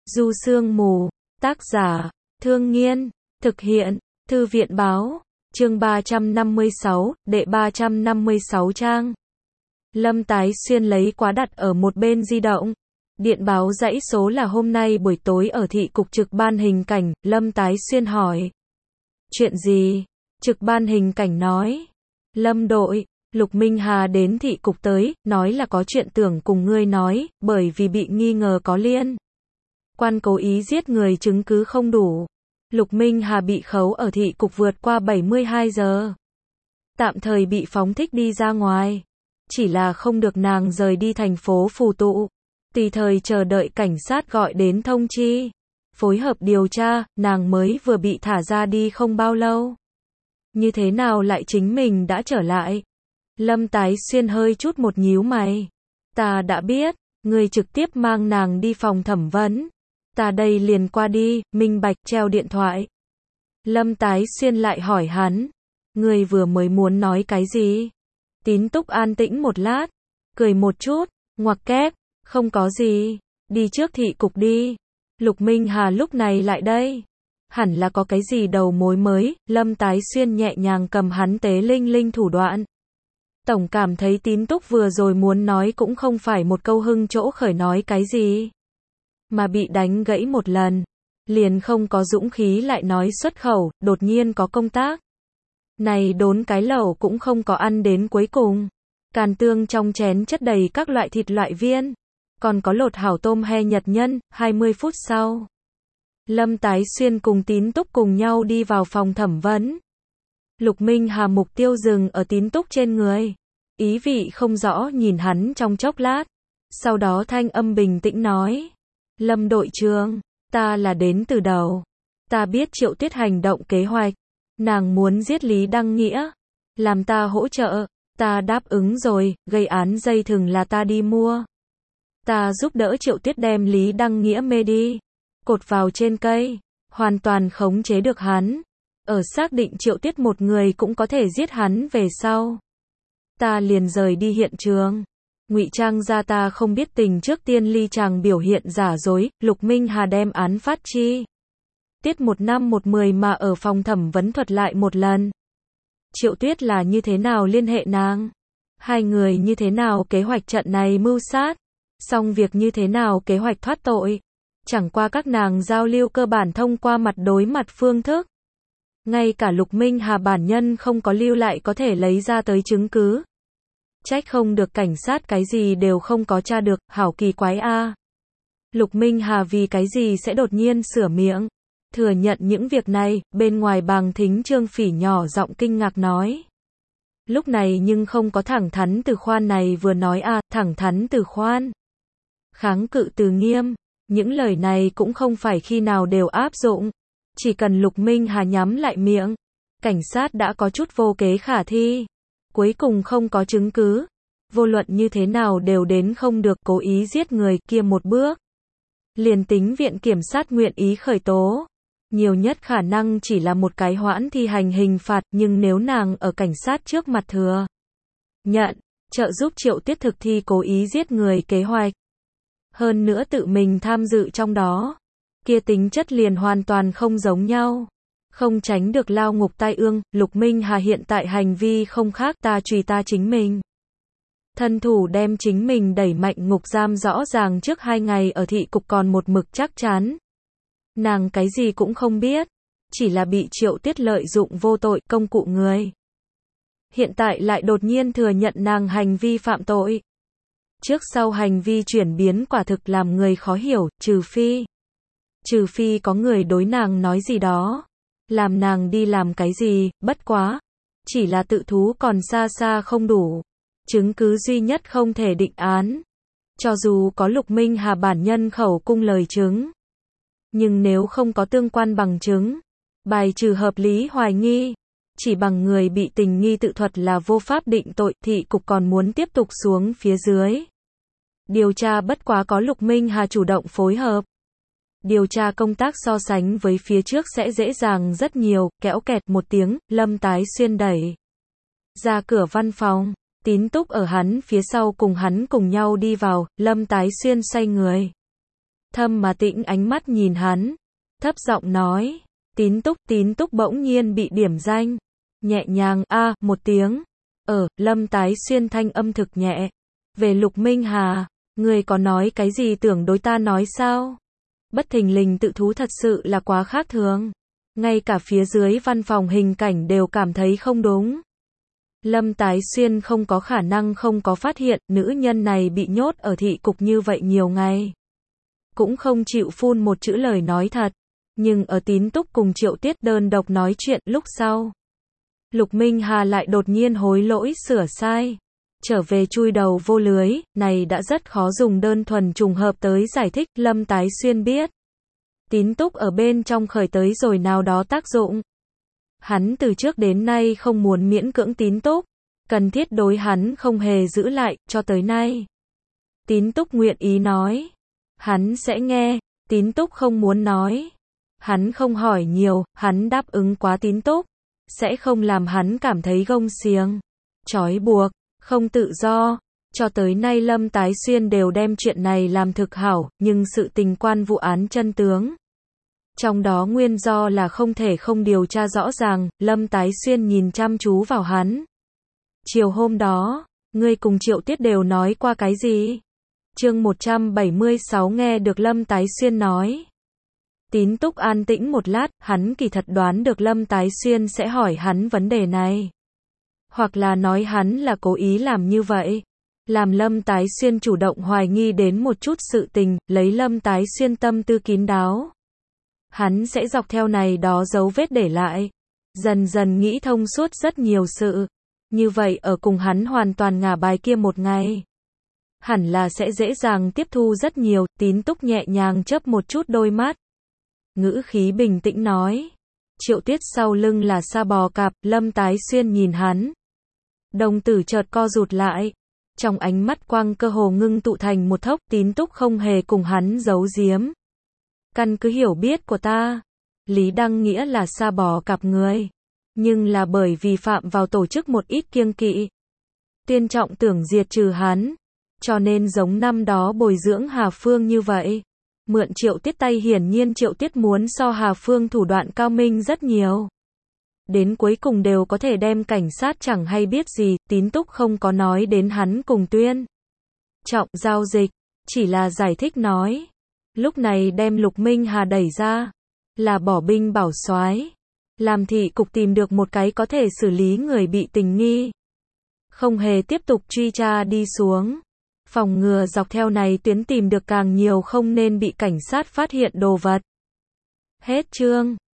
Du Sương Mù, tác giả, Thương Nghiên, thực hiện, Thư viện báo, chương 356, đệ 356 trang. Lâm Tái Xuyên lấy quá đặt ở một bên di động. Điện báo dãy số là hôm nay buổi tối ở thị cục trực ban hình cảnh, Lâm Tái Xuyên hỏi. Chuyện gì? Trực ban hình cảnh nói. Lâm đội, Lục Minh Hà đến thị cục tới, nói là có chuyện tưởng cùng ngươi nói, bởi vì bị nghi ngờ có liên quan cố ý giết người chứng cứ không đủ. Lục Minh Hà bị khấu ở thị cục vượt qua 72 giờ. Tạm thời bị phóng thích đi ra ngoài. Chỉ là không được nàng rời đi thành phố Phù Tụ. Tùy thời chờ đợi cảnh sát gọi đến thông chi. Phối hợp điều tra, nàng mới vừa bị thả ra đi không bao lâu. Như thế nào lại chính mình đã trở lại? Lâm Tái Xuyên hơi chút một nhíu mày. Ta đã biết, ngươi trực tiếp mang nàng đi phòng thẩm vấn. Ta đây liền qua đi, minh bạch treo điện thoại. Lâm Tái Xuyên lại hỏi hắn. Ngươi vừa mới muốn nói cái gì? Tín Túc an tĩnh một lát. Cười một chút, ngoặc kép. Không có gì. Đi trước thị cục đi. Lục Minh Hà lúc này lại đây. Hẳn là có cái gì đầu mối mới. Lâm Tái Xuyên nhẹ nhàng cầm hắn tế linh linh thủ đoạn. Tổng cảm thấy Tín Túc vừa rồi muốn nói cũng không phải một câu hưng chỗ khởi nói cái gì. Mà bị đánh gãy một lần. Liền không có dũng khí lại nói xuất khẩu, đột nhiên có công tác. Này đốn cái lẩu cũng không có ăn đến cuối cùng. Càn tương trong chén chất đầy các loại thịt loại viên. Còn có lột hảo tôm he Nhật nhân, 20 phút sau. Lâm Tái Xuyên cùng Tín Túc cùng nhau đi vào phòng thẩm vấn. Lục Minh Hà mục tiêu dừng ở Tín Túc trên người. Ý vị không rõ nhìn hắn trong chốc lát. Sau đó thanh âm bình tĩnh nói. Lâm đội trưởng, ta là đến từ đầu. Ta biết Triệu Tuyết hành động kế hoạch. Nàng muốn giết Lý Đăng Nghĩa. Làm ta hỗ trợ. Ta đáp ứng rồi, gây án dây thừng là ta đi mua. Ta giúp đỡ Triệu Tuyết đem Lý Đăng Nghĩa mê đi. Cột vào trên cây. Hoàn toàn khống chế được hắn. Ở xác định Triệu Tuyết một người cũng có thể giết hắn về sau. Ta liền rời đi hiện trường. Ngụy trang ra ta không biết tình trước tiên ly chàng biểu hiện giả dối. Lục Minh Hà đem án phát chi tiết 1 năm 1/10 mà ở phòng thẩm vấn thuật lại một lần. Triệu Tuyết là như thế nào liên hệ nàng? Hai người như thế nào kế hoạch trận này mưu sát? Xong việc như thế nào kế hoạch thoát tội? Chẳng qua các nàng giao lưu cơ bản thông qua mặt đối mặt phương thức. Ngay cả Lục Minh Hà bản nhân không có lưu lại có thể lấy ra tới chứng cứ. Trách không được cảnh sát cái gì đều không có tra được, hảo kỳ quái a. Lục Minh Hà vì cái gì sẽ đột nhiên sửa miệng, thừa nhận những việc này, bên ngoài Bàng Thính Trương Phỉ nhỏ giọng kinh ngạc nói. Lúc này nhưng không có thẳng thắn từ khoan này vừa nói a, thẳng thắn từ khoan. Kháng cự từ nghiêm, những lời này cũng không phải khi nào đều áp dụng. Chỉ cần Lục Minh Hà nhắm lại miệng, cảnh sát đã có chút vô kế khả thi. Cuối cùng không có chứng cứ. Vô luận như thế nào đều đến không được cố ý giết người kia một bước. Liền tính viện kiểm sát nguyện ý khởi tố. Nhiều nhất khả năng chỉ là một cái hoãn thi hành hình phạt, nhưng nếu nàng ở cảnh sát trước mặt thừa nhận, trợ giúp Triệu Tuyết thực thi cố ý giết người kế hoạch. Hơn nữa tự mình tham dự trong đó. Kia tính chất liền hoàn toàn không giống nhau. Không tránh được lao ngục tai ương, Lục Minh Hà hiện tại hành vi không khác ta truy ta chính mình. Thân thủ đem chính mình đẩy mạnh ngục giam rõ ràng trước 2 ngày ở thị cục còn một mực chắc chắn. Nàng cái gì cũng không biết, chỉ là bị Triệu Tuyết lợi dụng vô tội công cụ người. Hiện tại lại đột nhiên thừa nhận nàng hành vi phạm tội. Trước sau hành vi chuyển biến quả thực làm người khó hiểu, trừ phi có người đối nàng nói gì đó. Làm nàng đi làm cái gì, bất quá. Chỉ là tự thú còn xa xa không đủ. Chứng cứ duy nhất không thể định án. Cho dù có Lục Minh Hà bản nhân khẩu cung lời chứng. Nhưng nếu không có tương quan bằng chứng, bài trừ hợp lý hoài nghi, chỉ bằng người bị tình nghi tự thuật là vô pháp định tội, thị cục còn muốn tiếp tục xuống phía dưới. Điều tra bất quá có Lục Minh Hà chủ động phối hợp. Điều tra công tác so sánh với phía trước sẽ dễ dàng rất nhiều, kẽo kẹt một tiếng, Lâm Tái Xuyên đẩy ra cửa văn phòng, Tín Túc ở hắn phía sau cùng hắn cùng nhau đi vào, Lâm Tái Xuyên xoay người. thâm mà tĩnh ánh mắt nhìn hắn, thấp giọng nói, Tín Túc bỗng nhiên bị điểm danh, nhẹ nhàng a một tiếng, Lâm Tái Xuyên thanh âm thực nhẹ, về Lục Minh Hà, người có nói cái gì tưởng đối ta nói sao? Bất thình lình tự thú thật sự là quá khác thường, ngay cả phía dưới văn phòng hình cảnh đều cảm thấy không đúng. Lâm Tái Xuyên không có khả năng không có phát hiện nữ nhân này bị nhốt ở thị cục như vậy nhiều ngày, cũng không chịu phun một chữ lời nói thật. Nhưng ở Tín Túc cùng Triệu Tiết đơn độc nói chuyện lúc sau, Lục Minh Hà lại đột nhiên hối lỗi sửa sai, trở về chui đầu vô lưới, này đã rất khó dùng đơn thuần trùng hợp tới giải thích. Lâm Tái Xuyên biết, Tín Túc ở bên trong khởi tới rồi nào đó tác dụng. Hắn từ trước đến nay không muốn miễn cưỡng Tín Túc, cần thiết đối hắn không hề giữ lại, cho tới nay. Tín Túc nguyện ý nói, hắn sẽ nghe, Tín Túc không muốn nói, hắn không hỏi nhiều, hắn đáp ứng quá Tín Túc, sẽ không làm hắn cảm thấy gông xiềng, trói buộc, không tự do. Cho tới nay Lâm Tái Xuyên đều đem chuyện này làm thực hảo, nhưng sự tình quan vụ án chân tướng, trong đó nguyên do là không thể không điều tra rõ ràng. Lâm Tái Xuyên nhìn chăm chú vào hắn. Chiều hôm đó, ngươi cùng Triệu Tiết đều nói qua cái gì? Chương 176 nghe được Lâm Tái Xuyên nói. Tín Túc an tĩnh một lát, hắn kỳ thật đoán được Lâm Tái Xuyên sẽ hỏi hắn vấn đề này. Hoặc là nói hắn là cố ý làm như vậy, làm Lâm Tái Xuyên chủ động hoài nghi đến một chút sự tình, lấy Lâm Tái Xuyên tâm tư kín đáo. Hắn sẽ dọc theo này đó dấu vết để lại, dần dần nghĩ thông suốt rất nhiều sự. Như vậy ở cùng hắn hoàn toàn ngả bài kia một ngày, hẳn là sẽ dễ dàng tiếp thu rất nhiều. Tín Túc nhẹ nhàng chớp một chút đôi mắt, ngữ khí bình tĩnh nói, Triệu Tiết sau lưng là Sa Bò Cạp. Lâm Tái Xuyên nhìn hắn, đồng tử chợt co rụt lại, trong ánh mắt quang cơ hồ ngưng tụ thành một thốc. Tín Túc không hề cùng hắn giấu giếm, căn cứ hiểu biết của ta, Lý Đăng Nghĩa là Sa Bò Cạp người, nhưng là bởi vì phạm vào tổ chức một ít kiêng kỵ, Tiên Trọng tưởng diệt trừ hắn, cho nên giống năm đó bồi dưỡng Hà Phương như vậy. Mượn Triệu Tiết tay, hiển nhiên Triệu Tiết muốn so Hà Phương thủ đoạn cao minh rất nhiều. Đến cuối cùng đều có thể đem cảnh sát chẳng hay biết gì. Tín Túc không có nói đến hắn cùng Tuyên Trọng giao dịch, chỉ là giải thích nói, lúc này đem Lục Minh Hà đẩy ra, là bỏ binh bảo soái, làm thị cục tìm được một cái có thể xử lý người bị tình nghi, không hề tiếp tục truy tra đi xuống, phòng ngừa dọc theo này tuyến tìm được càng nhiều không nên bị cảnh sát phát hiện đồ vật. Hết chương.